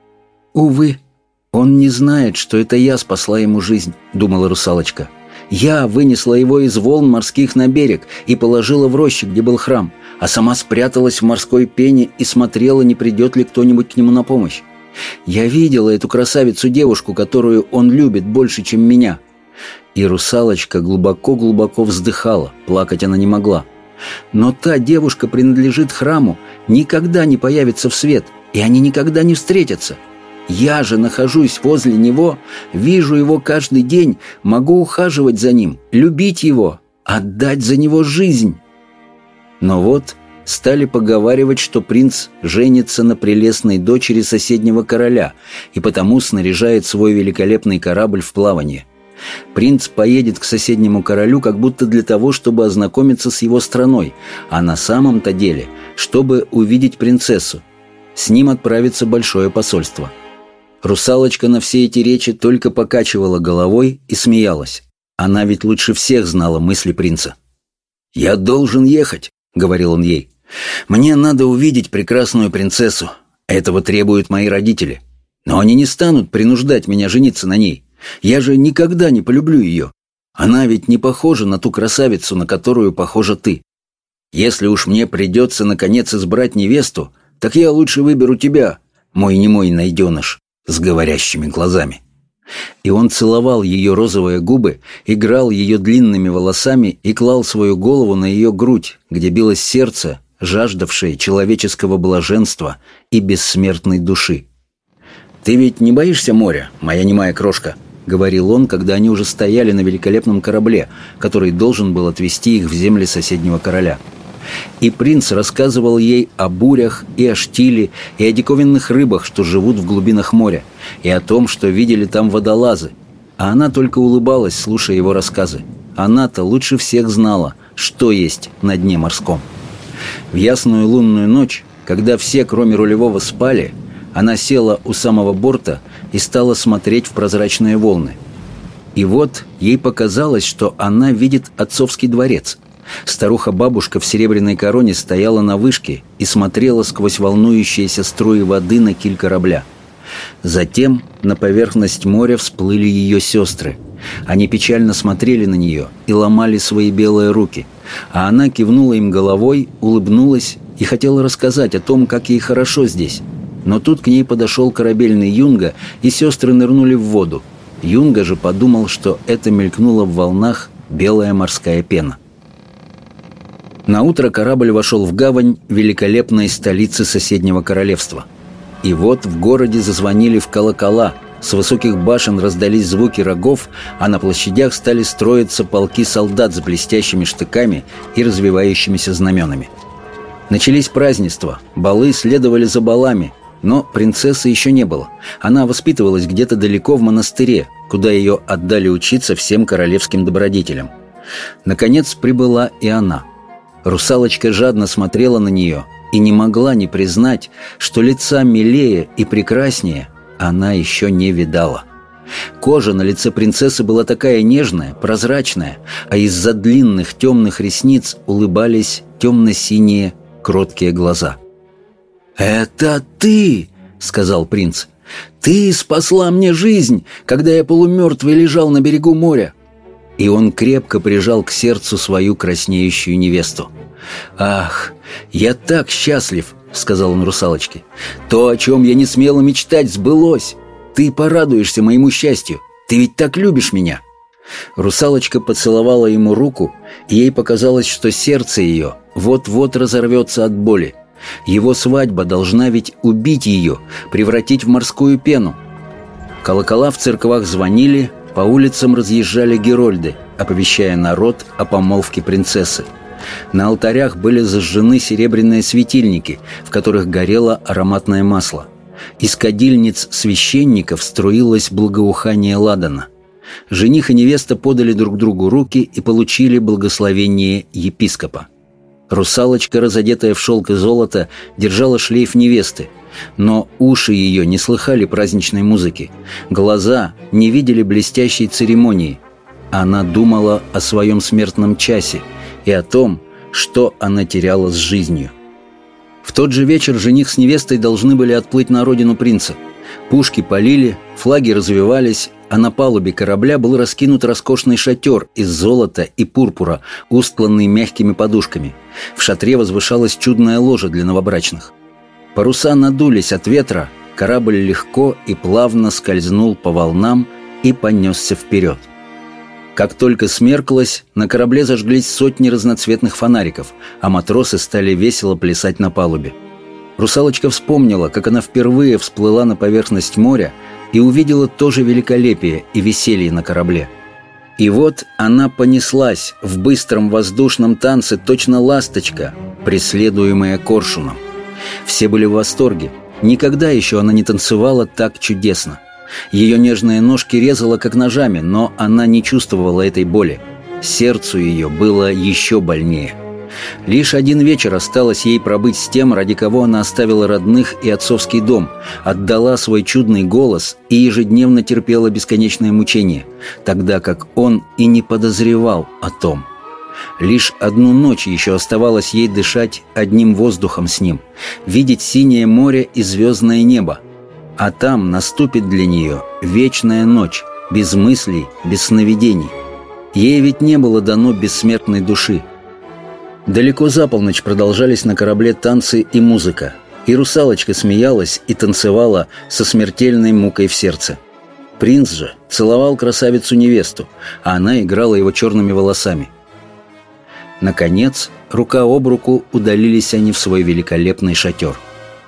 «Увы, он не знает, что это я спасла ему жизнь», — думала Русалочка. «Я вынесла его из волн морских на берег и положила в роще, где был храм, а сама спряталась в морской пене и смотрела, не придет ли кто-нибудь к нему на помощь. Я видела эту красавицу-девушку, которую он любит больше, чем меня». И Русалочка глубоко-глубоко вздыхала, плакать она не могла. «Но та девушка принадлежит храму, никогда не появится в свет, и они никогда не встретятся. Я же нахожусь возле него, вижу его каждый день, могу ухаживать за ним, любить его, отдать за него жизнь». Но вот стали поговаривать, что принц женится на прелестной дочери соседнего короля и потому снаряжает свой великолепный корабль в плавание. Принц поедет к соседнему королю как будто для того, чтобы ознакомиться с его страной, а на самом-то деле, чтобы увидеть принцессу. С ним отправится большое посольство. Русалочка на все эти речи только покачивала головой и смеялась. Она ведь лучше всех знала мысли принца. «Я должен ехать», — говорил он ей. «Мне надо увидеть прекрасную принцессу. Этого требуют мои родители. Но они не станут принуждать меня жениться на ней. Я же никогда не полюблю ее. Она ведь не похожа на ту красавицу, на которую похожа ты. Если уж мне придется наконец избрать невесту, так я лучше выберу тебя, мой немой найденыш, с говорящими глазами». И он целовал ее розовые губы, играл ее длинными волосами и клал свою голову на ее грудь, где билось сердце, жаждавшее человеческого блаженства и бессмертной души. «Ты ведь не боишься моря, моя немая крошка?» — говорил он, когда они уже стояли на великолепном корабле, который должен был отвезти их в земли соседнего короля. И принц рассказывал ей о бурях и о штиле, и о диковинных рыбах, что живут в глубинах моря, и о том, что видели там водолазы. А она только улыбалась, слушая его рассказы. Она-то лучше всех знала, что есть на дне морском. В ясную лунную ночь, когда все, кроме рулевого, спали, она села у самого борта и стала смотреть в прозрачные волны. И вот ей показалось, что она видит отцовский дворец. Старуха-бабушка в серебряной короне стояла на вышке и смотрела сквозь волнующиеся струи воды на киль корабля. Затем на поверхность моря всплыли ее сестры. Они печально смотрели на нее и ломали свои белые руки, а она кивнула им головой, улыбнулась и хотела рассказать о том, как ей хорошо здесь. Но тут к ней подошел корабельный юнга, и сестры нырнули в воду. Юнга же подумал, что это мелькнула в волнах белая морская пена. Наутро корабль вошел в гавань великолепной столицы соседнего королевства. И вот в городе зазвонили в колокола, с высоких башен раздались звуки рогов, а на площадях стали строиться полки солдат с блестящими штыками и развивающимися знаменами. Начались празднества, балы следовали за балами, но принцессы еще не было. Она воспитывалась где-то далеко в монастыре, куда ее отдали учиться всем королевским добродетелям. Наконец прибыла и она. Русалочка жадно смотрела на нее и не могла не признать, что лица милее и прекраснее она еще не видала. Кожа на лице принцессы была такая нежная, прозрачная, а из-за длинных темных ресниц улыбались темно-синие кроткие глаза. «Это ты!» — сказал принц. «Ты спасла мне жизнь, когда я полумертвый лежал на берегу моря!» И он крепко прижал к сердцу свою краснеющую невесту. «Ах, я так счастлив!» — сказал он русалочке. «То, о чем я не смела мечтать, сбылось! Ты порадуешься моему счастью! Ты ведь так любишь меня!» Русалочка поцеловала ему руку, и ей показалось, что сердце ее вот-вот разорвется от боли. Его свадьба должна ведь убить ее, превратить в морскую пену. Колокола в церквах звонили, по улицам разъезжали герольды, оповещая народ о помолвке принцессы. На алтарях были зажжены серебряные светильники, в которых горело ароматное масло. Из кадильниц священников струилось благоухание ладана. Жених и невеста подали друг другу руки и получили благословение епископа. Русалочка, разодетая в шелк и золото, держала шлейф невесты, но уши ее не слыхали праздничной музыки, глаза не видели блестящей церемонии. Она думала о своем смертном часе и о том, что она теряла с жизнью. В тот же вечер жених с невестой должны были отплыть на родину принца. Пушки палили, флаги развевались, а на палубе корабля был раскинут роскошный шатер из золота и пурпура, устланный мягкими подушками. В шатре возвышалась чудная ложа для новобрачных. Паруса надулись от ветра, корабль легко и плавно скользнул по волнам и понесся вперед. Как только смерклось, на корабле зажглись сотни разноцветных фонариков, а матросы стали весело плясать на палубе. Русалочка вспомнила, как она впервые всплыла на поверхность моря и увидела то же великолепие и веселье на корабле. И вот она понеслась в быстром воздушном танце, точно ласточка, преследуемая коршуном. Все были в восторге. Никогда еще она не танцевала так чудесно. Ее нежные ножки резало как ножами, но она не чувствовала этой боли. Сердцу ее было еще больнее. Лишь один вечер осталось ей пробыть с тем, ради кого она оставила родных и отцовский дом, отдала свой чудный голос и ежедневно терпела бесконечное мучение, тогда как он и не подозревал о том. Лишь одну ночь еще оставалось ей дышать одним воздухом с ним, видеть синее море и звездное небо. А там наступит для нее вечная ночь, без мыслей, без сновидений. Ей ведь не было дано бессмертной души. Далеко за полночь продолжались на корабле танцы и музыка, и русалочка смеялась и танцевала со смертельной мукой в сердце. Принц же целовал красавицу-невесту, а она играла его черными волосами. Наконец, рука об руку удалились они в свой великолепный шатер.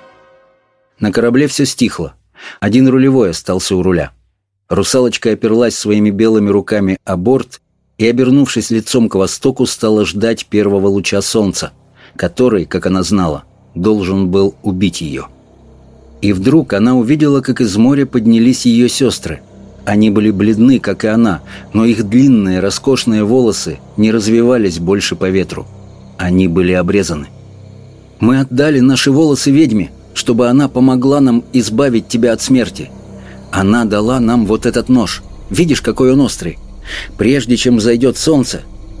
На корабле все стихло. Один рулевой остался у руля. Русалочка оперлась своими белыми руками о борт и, обернувшись лицом к востоку, стала ждать первого луча солнца, который, как она знала, должен был убить ее. И вдруг она увидела, как из моря поднялись ее сестры. Они были бледны, как и она, но их длинные, роскошные волосы не развивались больше по ветру. Они были обрезаны. «Мы отдали наши волосы ведьме, чтобы она помогла нам избавить тебя от смерти. Она дала нам вот этот нож. Видишь, какой он острый? Прежде чем взойдет солнце,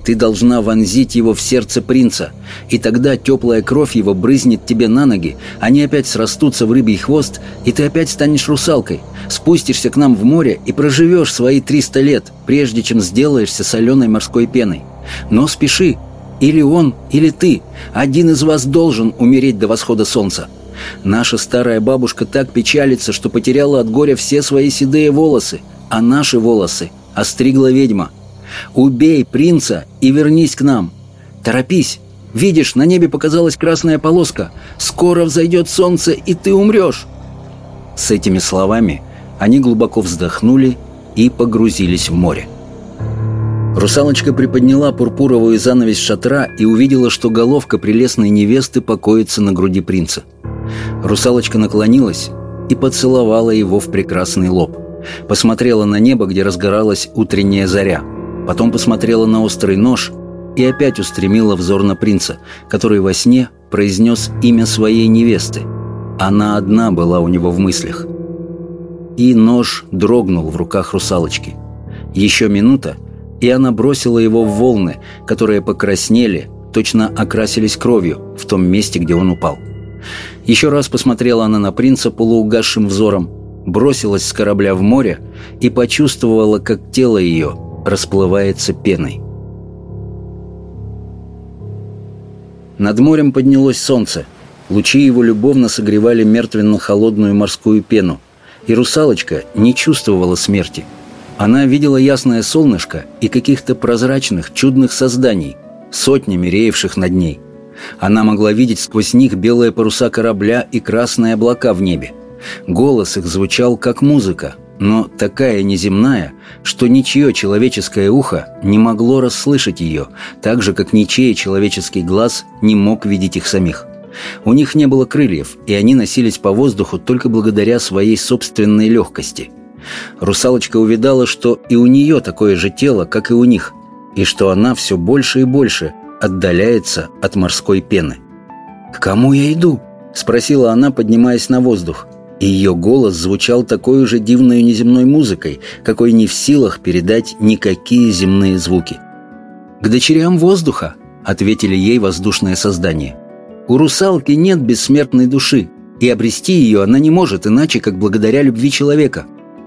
Ты должна вонзить его в сердце принца, и тогда теплая кровь его брызнет тебе на ноги, они опять срастутся в рыбий хвост, и ты опять станешь русалкой, спустишься к нам в море и проживешь свои 300 лет, прежде чем сделаешься соленой морской пеной. Но спеши, или он, или ты, один из вас должен умереть до восхода солнца. Наша старая бабушка так печалится, что потеряла от горя все свои седые волосы, а наши волосы остригла ведьма. Убей принца и вернись к нам. Торопись. Видишь, на небе показалась красная полоска. Скоро взойдет солнце, и ты умрешь. С этими словами они глубоко вздохнули и погрузились в море. Русалочка приподняла пурпуровую занавесь шатра и увидела, что головка прелестной невесты покоится на груди принца. Русалочка наклонилась и поцеловала его в прекрасный лоб. Посмотрела на небо, где разгоралась утренняя заря. Потом посмотрела на острый нож и опять устремила взор на принца, который во сне произнес имя своей невесты. Она одна была у него в мыслях. И нож дрогнул в руках русалочки. Еще минута, и она бросила его в волны, которые покраснели, точно окрасились кровью в том месте, где он упал. Еще раз посмотрела она на принца полуугасшим взором, бросилась с корабля в море и почувствовала, как тело ее расплывается пеной. Над морем поднялось солнце. Лучи его любовно согревали мертвенно-холодную морскую пену, и русалочка не чувствовала смерти. Она видела ясное солнышко и каких-то прозрачных, чудных созданий, сотнями реевших над ней. Она могла видеть сквозь них белые паруса корабля и красные облака в небе. Голос их звучал как музыка, но такая неземная, что ничье человеческое ухо не могло расслышать ее, так же, как ничей человеческий глаз не мог видеть их самих. У них не было крыльев, и они носились по воздуху только благодаря своей собственной легкости. Русалочка увидала, что и у нее такое же тело, как и у них, и что она все больше и больше отдаляется от морской пены. «К кому я иду?» — спросила она, поднимаясь на воздух. И ее голос звучал такой же дивной неземной музыкой, какой не в силах передать никакие земные звуки. «К дочерям воздуха», — ответили ей воздушное создание. «У русалки нет бессмертной души, и обрести ее она не может иначе, как благодаря любви человека.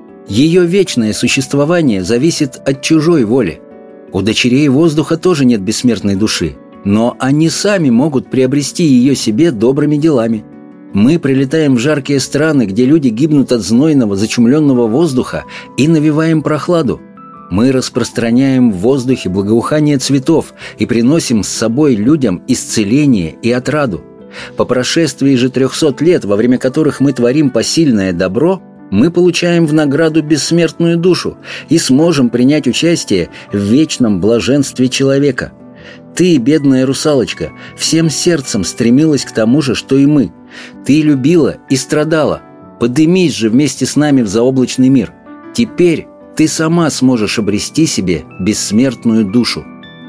Ее вечное существование зависит от чужой воли. У дочерей воздуха тоже нет бессмертной души, но они сами могут приобрести ее себе добрыми делами. Мы прилетаем в жаркие страны, где люди гибнут от знойного, зачумленного воздуха, и навеваем прохладу. Мы распространяем в воздухе благоухание цветов и приносим с собой людям исцеление и отраду. По прошествии же 300 лет, во время которых мы творим посильное добро, мы получаем в награду бессмертную душу и сможем принять участие в вечном блаженстве человека. Ты, бедная русалочка, всем сердцем стремилась к тому же, что и мы. Ты любила и страдала. Подымись же вместе с нами в заоблачный мир. Теперь ты сама сможешь обрести себе бессмертную душу».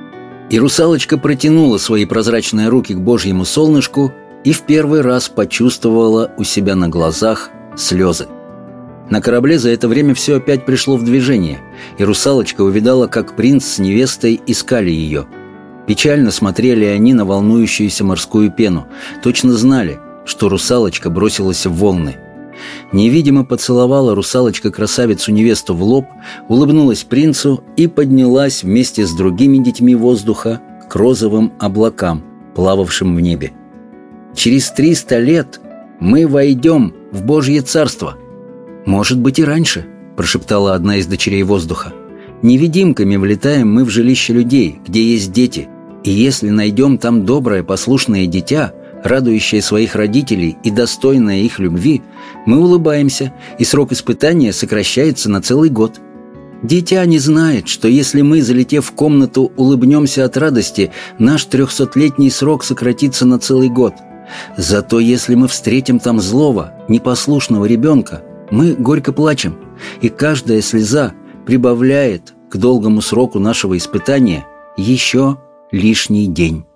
И русалочка протянула свои прозрачные руки к Божьему солнышку и в первый раз почувствовала у себя на глазах слезы. На корабле за это время все опять пришло в движение, и русалочка увидала, как принц с невестой искали ее. Печально смотрели они на волнующуюся морскую пену, точно знали, что русалочка бросилась в волны. Невидимо поцеловала русалочка красавицу-невесту в лоб, улыбнулась принцу и поднялась вместе с другими детьми воздуха к розовым облакам, плававшим в небе. «Через 300 лет мы войдем в Божье царство». «Может быть, и раньше», — прошептала одна из дочерей воздуха. «Невидимками влетаем мы в жилище людей, где есть дети, и если найдем там доброе послушное дитя, радующее своих родителей и достойное их любви, мы улыбаемся, и срок испытания сокращается на целый год. Дитя не знает, что если мы, залетев в комнату, улыбнемся от радости, наш 300-летний срок сократится на целый год. Зато если мы встретим там злого, непослушного ребенка, мы горько плачем, и каждая слеза прибавляет к долгому сроку нашего испытания еще лишний день».